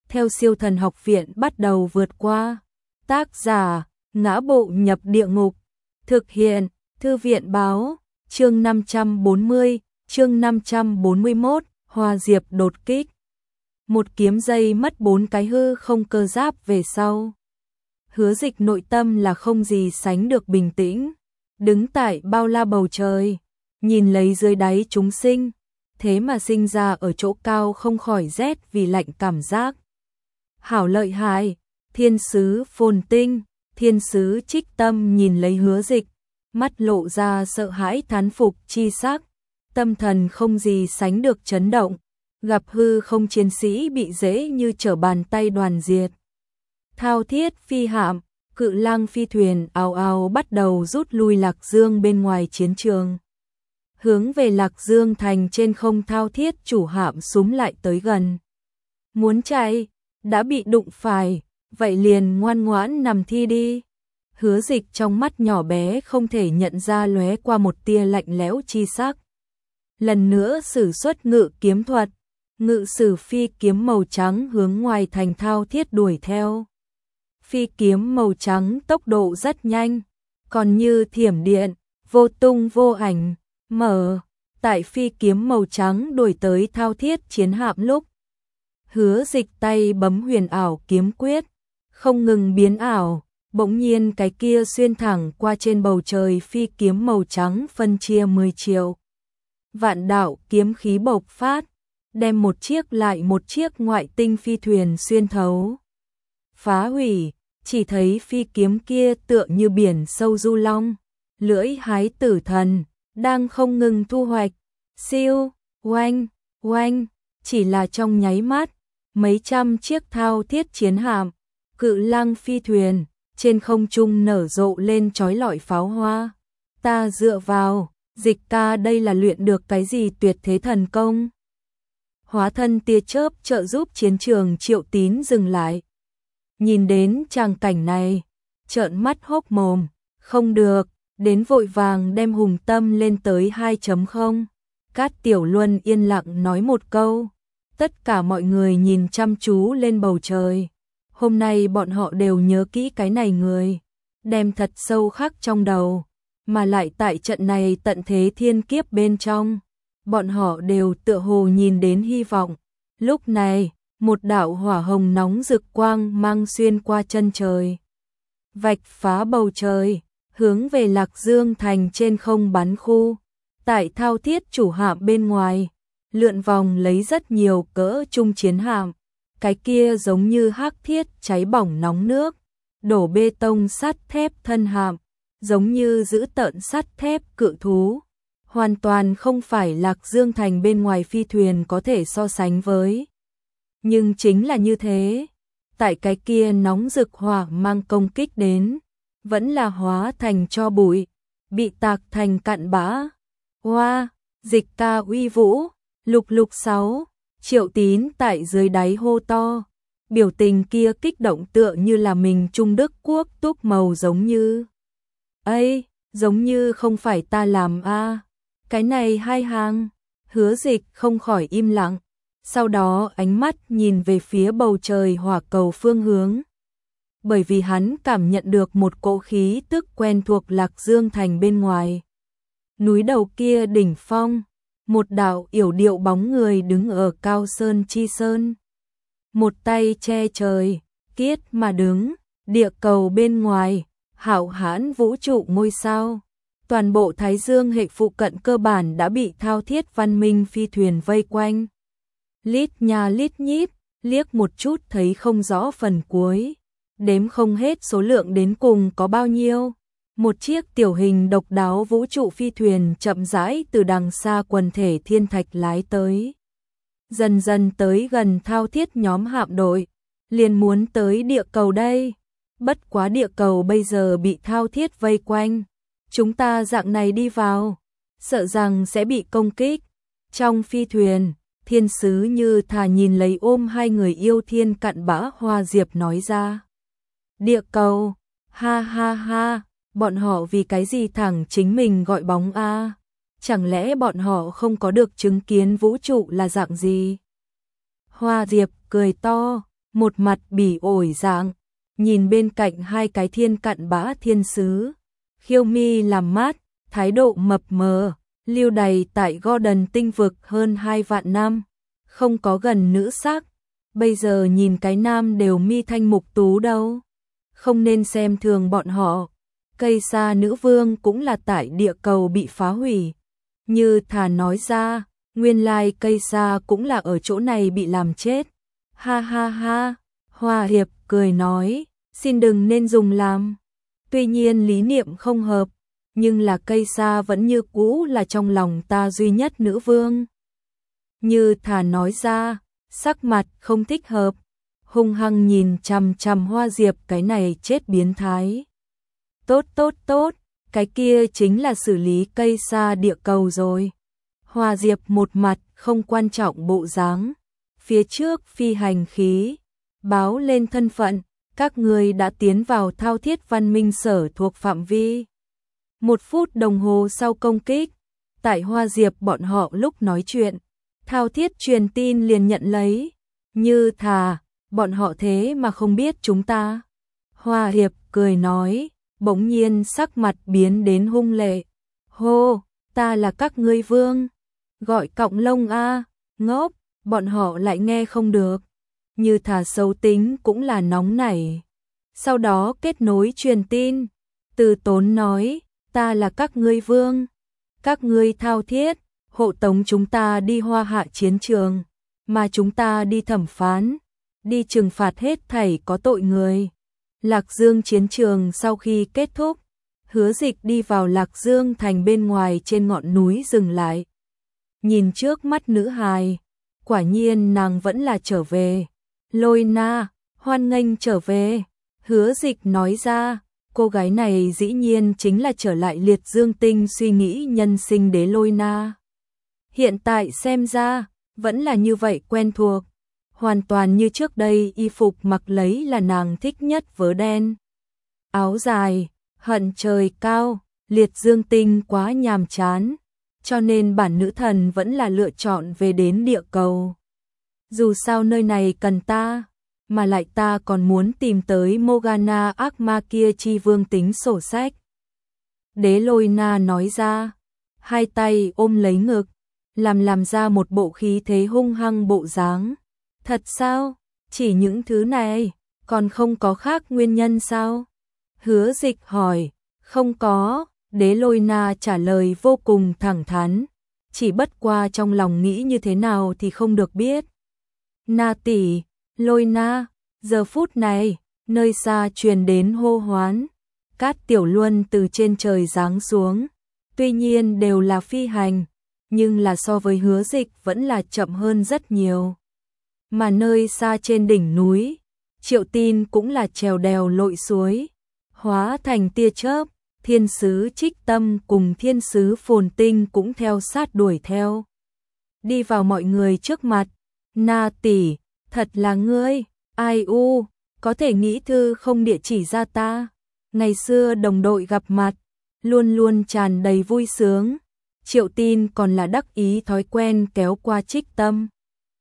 theo Siêu Thần Học Viện bắt đầu vượt qua. Tác giả: Ngã Bộ Nhập Địa Ngục. Thực hiện: Thư viện báo. Chương 540, chương 541, Hoa Diệp đột kích. Một kiếm dây mất 4 cái hư không cơ giáp về sau. Hứa Dịch nội tâm là không gì sánh được bình tĩnh, đứng tại bao la bầu trời, nhìn lấy dưới đáy chúng sinh, thế mà sinh ra ở chỗ cao không khỏi rét vì lạnh cảm giác. Hảo lợi hại, thiên sứ Phồn Tinh, thiên sứ Trích Tâm nhìn lấy Hứa Dịch, mắt lộ ra sợ hãi thán phục chi sắc, tâm thần không gì sánh được chấn động, gặp hư không chiến sĩ bị dễ như trở bàn tay đoàn diệt. Thao thiết phi hạm, cự lang phi thuyền ào ào bắt đầu rút lui Lạc Dương bên ngoài chiến trường. Hướng về Lạc Dương thành trên không thao thiết chủ hạm súm lại tới gần. Muốn chạy, đã bị đụng phải, vậy liền ngoan ngoãn nằm thi đi. Hứa Dịch trong mắt nhỏ bé không thể nhận ra lóe qua một tia lạnh lẽo chi sắc. Lần nữa sử xuất ngự kiếm thuật, ngự sử phi kiếm màu trắng hướng ngoài thành thao thiết đuổi theo. Phi kiếm màu trắng tốc độ rất nhanh, còn như thiểm điện, vô tung vô ảnh, mở. Tại phi kiếm màu trắng đuổi tới thao thiết chiến hạm lúc, Hứa Dịch tay bấm huyền ảo kiếm quyết, không ngừng biến ảo, bỗng nhiên cái kia xuyên thẳng qua trên bầu trời phi kiếm màu trắng phân chia 10 chiều. Vạn đạo kiếm khí bộc phát, đem một chiếc lại một chiếc ngoại tinh phi thuyền xuyên thấu, phá hủy. Chỉ thấy phi kiếm kia tựa như biển sâu du long, lưỡi hái tử thần, đang không ngừng thu hoạch. Siêu, oanh, oanh, chỉ là trong nháy mắt, mấy trăm chiếc thao thiết chiến hạm, cự lang phi thuyền, trên không trung nở rộ lên chói lọi pháo hoa. Ta dựa vào, Dịch ca đây là luyện được cái gì tuyệt thế thần công? Hóa thân tia chớp trợ giúp chiến trường Triệu Tín dừng lại. Nhìn đến tràng cảnh này, trợn mắt hốc mồm, không được, đến vội vàng đem hùng tâm lên tới 2.0. Cát Tiểu Luân yên lặng nói một câu, tất cả mọi người nhìn chăm chú lên bầu trời. Hôm nay bọn họ đều nhớ kỹ cái này người, đem thật sâu khắc trong đầu, mà lại tại trận này tận thế thiên kiếp bên trong, bọn họ đều tựa hồ nhìn đến hy vọng. Lúc này, một đạo hỏa hồng nóng rực quang mang xuyên qua chân trời, vạch phá bầu trời, hướng về Lạc Dương thành trên không bắn khu. Tại thao thiết chủ hạm bên ngoài, lượn vòng lấy rất nhiều cỡ trung chiến hạm, cái kia giống như hắc thiết cháy bỏng nóng nước, đổ bê tông sắt thép thân hạm, giống như giữ tợn sắt thép cự thú, hoàn toàn không phải Lạc Dương thành bên ngoài phi thuyền có thể so sánh với. Nhưng chính là như thế, tại cái kia nóng rực hỏa mang công kích đến, vẫn là hóa thành tro bụi, bị tạc thành cặn bã. Hoa, Dịch ca uy vũ, lục lục 6, Triệu Tín tại dưới đáy hô to, biểu tình kia kích động tựa như là mình Trung Đức Quốc túc màu giống như. Ây, giống như không phải ta làm a, cái này hai hàng. Hứa Dịch không khỏi im lặng, sau đó ánh mắt nhìn về phía bầu trời hỏa cầu phương hướng. Bởi vì hắn cảm nhận được một cỗ khí tức quen thuộc Lạc Dương thành bên ngoài. Núi đầu kia đỉnh phong, một đạo yểu điệu bóng người đứng ở cao sơn chi sơn. Một tay che trời, kiết mà đứng, địa cầu bên ngoài, hạo hãn vũ trụ ngôi sao. Toàn bộ Thái Dương hệ phụ cận cơ bản đã bị thao thiết văn minh phi thuyền vây quanh. Lít nha lít nhít, liếc một chút thấy không rõ phần cuối, đếm không hết số lượng đến cùng có bao nhiêu. Một chiếc tiểu hình độc đáo vũ trụ phi thuyền chậm rãi từ đằng xa quần thể thiên thạch lái tới. Dần dần tới gần thao thiết nhóm hạm đội, liền muốn tới địa cầu đây. Bất quá địa cầu bây giờ bị thao thiết vây quanh, chúng ta dạng này đi vào, sợ rằng sẽ bị công kích. Trong phi thuyền, thiên sứ Như Thà nhìn lấy ôm hai người yêu thiên cặn bã Hoa Diệp nói ra. Địa cầu, ha ha ha, bọn họ vì cái gì thẳng chính mình gọi bóng a? Chẳng lẽ bọn họ không có được chứng kiến vũ trụ là dạng gì? Hoa Diệp cười to, một mặt bỉ ổi dạng, nhìn bên cạnh hai cái thiên cặn bã thiên sứ. Khiêu mi làm mát, thái độ mập mờ, lưu đày tại Gordon tinh vực hơn 2 vạn năm, không có gần nữ sắc. Bây giờ nhìn cái nam đều mi thanh mục tú đâu. Không nên xem thường bọn họ. Cây sa nữ vương cũng là tại địa cầu bị phá hủy. Như Thà nói ra, nguyên lai cây sa cũng là ở chỗ này bị làm chết. Ha ha ha, Hòa Hiệp cười nói, xin đừng nên dùng làm. Tuy nhiên lý niệm không hợp, nhưng là cây sa vẫn như cũ là trong lòng ta duy nhất nữ vương. Như Thà nói ra, sắc mặt không thích hợp, hung hăng nhìn chằm chằm Hoa Diệp cái này chết biến thái. Tốt tốt tốt, cái kia chính là xử lý cây sa địa cầu rồi. Hoa Diệp một mặt không quan trọng bộ dáng, phía trước phi hành khí, báo lên thân phận, các người đã tiến vào thao thiết văn minh sở thuộc phạm vi. 1 phút đồng hồ sau công kích, tại Hoa Diệp bọn họ lúc nói chuyện, thao thiết truyền tin liền nhận lấy. Như Thà, bọn họ thế mà không biết chúng ta. Hoa Hiệp cười nói, bỗng nhiên sắc mặt biến đến hung lệ. Hô, ta là các ngươi vương. Gọi cọng lông a, ngốc, bọn họ lại nghe không được. Như Thà xấu tính cũng là nóng nảy. Sau đó kết nối truyền tin. Từ Tốn nói, ta là các ngươi vương. Các ngươi thao thiết, hộ tống chúng ta đi Hoa Hạ chiến trường, mà chúng ta đi thẩm phán, đi trừng phạt hết thảy có tội người. Lạc Dương chiến trường sau khi kết thúc, Hứa Dịch đi vào Lạc Dương thành bên ngoài trên ngọn núi dừng lại. Nhìn trước mắt nữ hài, quả nhiên nàng vẫn là trở về. Lôi Na, hoan nghênh trở về. Hứa Dịch nói ra, cô gái này dĩ nhiên chính là trở lại Liệt Dương tinh suy nghĩ nhân sinh đế Lôi Na. Hiện tại xem ra, vẫn là như vậy quen thuộc. Hoàn toàn như trước đây y phục mặc lấy là nàng thích nhất vớ đen. Áo dài, hận trời cao, Liệt Dương tinh quá nhàm chán, cho nên bản nữ thần vẫn là lựa chọn về đến địa cầu. Dù sao nơi này cần ta, mà lại ta còn muốn tìm tới Morgana ác ma kia chi vương tính sổ sách. Đế Lôi Na nói ra, hai tay ôm lấy ngực, làm ra một bộ khí thế hung hăng bộ dáng. Thật sao? Chỉ những thứ này, còn không có khác nguyên nhân sao? Hứa Dịch hỏi, không có, Đế Lôi Na trả lời vô cùng thẳng thắn, chỉ bất qua trong lòng nghĩ như thế nào thì không được biết. Na tỷ, Lôi Na, giờ phút này, nơi xa truyền đến hô hoán, Cát Tiểu Luân từ trên trời giáng xuống, tuy nhiên đều là phi hành, nhưng là so với Hứa Dịch vẫn là chậm hơn rất nhiều. Mà nơi xa trên đỉnh núi, Triệu Tin cũng là trèo đèo lội suối, hóa thành tia chớp, thiên sứ Trích Tâm cùng thiên sứ Phồn Tinh cũng theo sát đuổi theo. Đi vào mọi người trước mặt, Na tỷ, thật là ngươi, ai u, có thể nghĩ thư không địa chỉ ra ta. Ngày xưa đồng đội gặp mặt, luôn luôn tràn đầy vui sướng. Triệu Tin còn là đắc ý thói quen kéo qua Trích Tâm.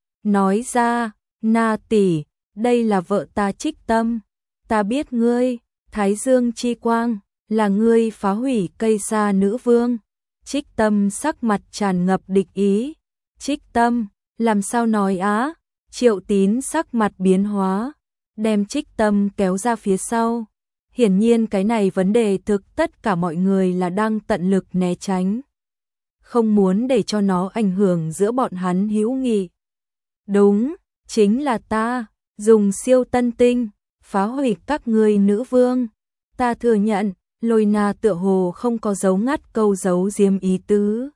Nói ra, Na tỷ, đây là vợ ta Trích Tâm. Ta biết ngươi, Thái Dương chi quang, là ngươi phá hủy cây sa nữ vương. Trích Tâm sắc mặt tràn ngập địch ý. Trích Tâm, làm sao nói á? Triệu Tín sắc mặt biến hóa, đem Trích Tâm kéo ra phía sau. Hiển nhiên cái này vấn đề thực tất cả mọi người là đang tận lực né tránh, không muốn để cho nó ảnh hưởng giữa bọn hắn hữu nghị. Đúng, chính là ta, dùng siêu tân tinh, phá hủy các ngươi nữ vương. Ta thừa nhận, Lôi Na tựa hồ không có giấu ngắt câu giấu diếm ý tứ.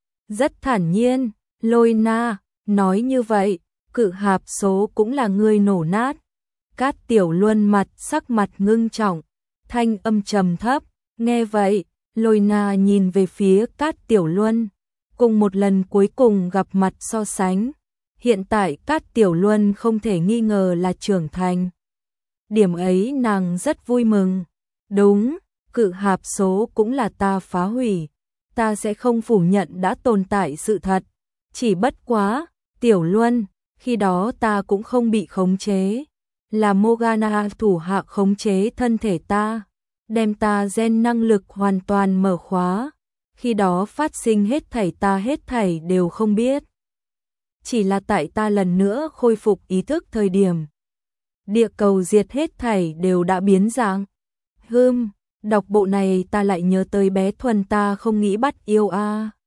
Rất thản nhiên, Lôi Na, nói như vậy, cự hạp số cũng là ngươi nổ nát. Cát Tiểu Luân mặt sắc mặt ngưng trọng, thanh âm trầm thấp, nghe vậy, Lôi Na nhìn về phía Cát Tiểu Luân, cùng một lần cuối cùng gặp mặt so sánh. Hiện tại Cát Tiểu Luân không thể nghi ngờ là trưởng thành. Điểm ấy nàng rất vui mừng. Đúng, cự hạp số cũng là ta phá hủy. Ta sẽ không phủ nhận đã tồn tại sự thật. Chỉ bất quá, Tiểu Luân, khi đó ta cũng không bị khống chế. là Morgana thủ hạ khống chế thân thể ta, đem ta gen năng lực hoàn toàn mở khóa. Khi đó phát sinh hết thảy đều không biết. Chỉ là tại ta lần nữa khôi phục ý thức thời điểm. Địa cầu diệt hết thảy đều đã biến dạng. Đọc bộ này ta lại nhớ tới bé Thuần ta không nghĩ bắt yêu a.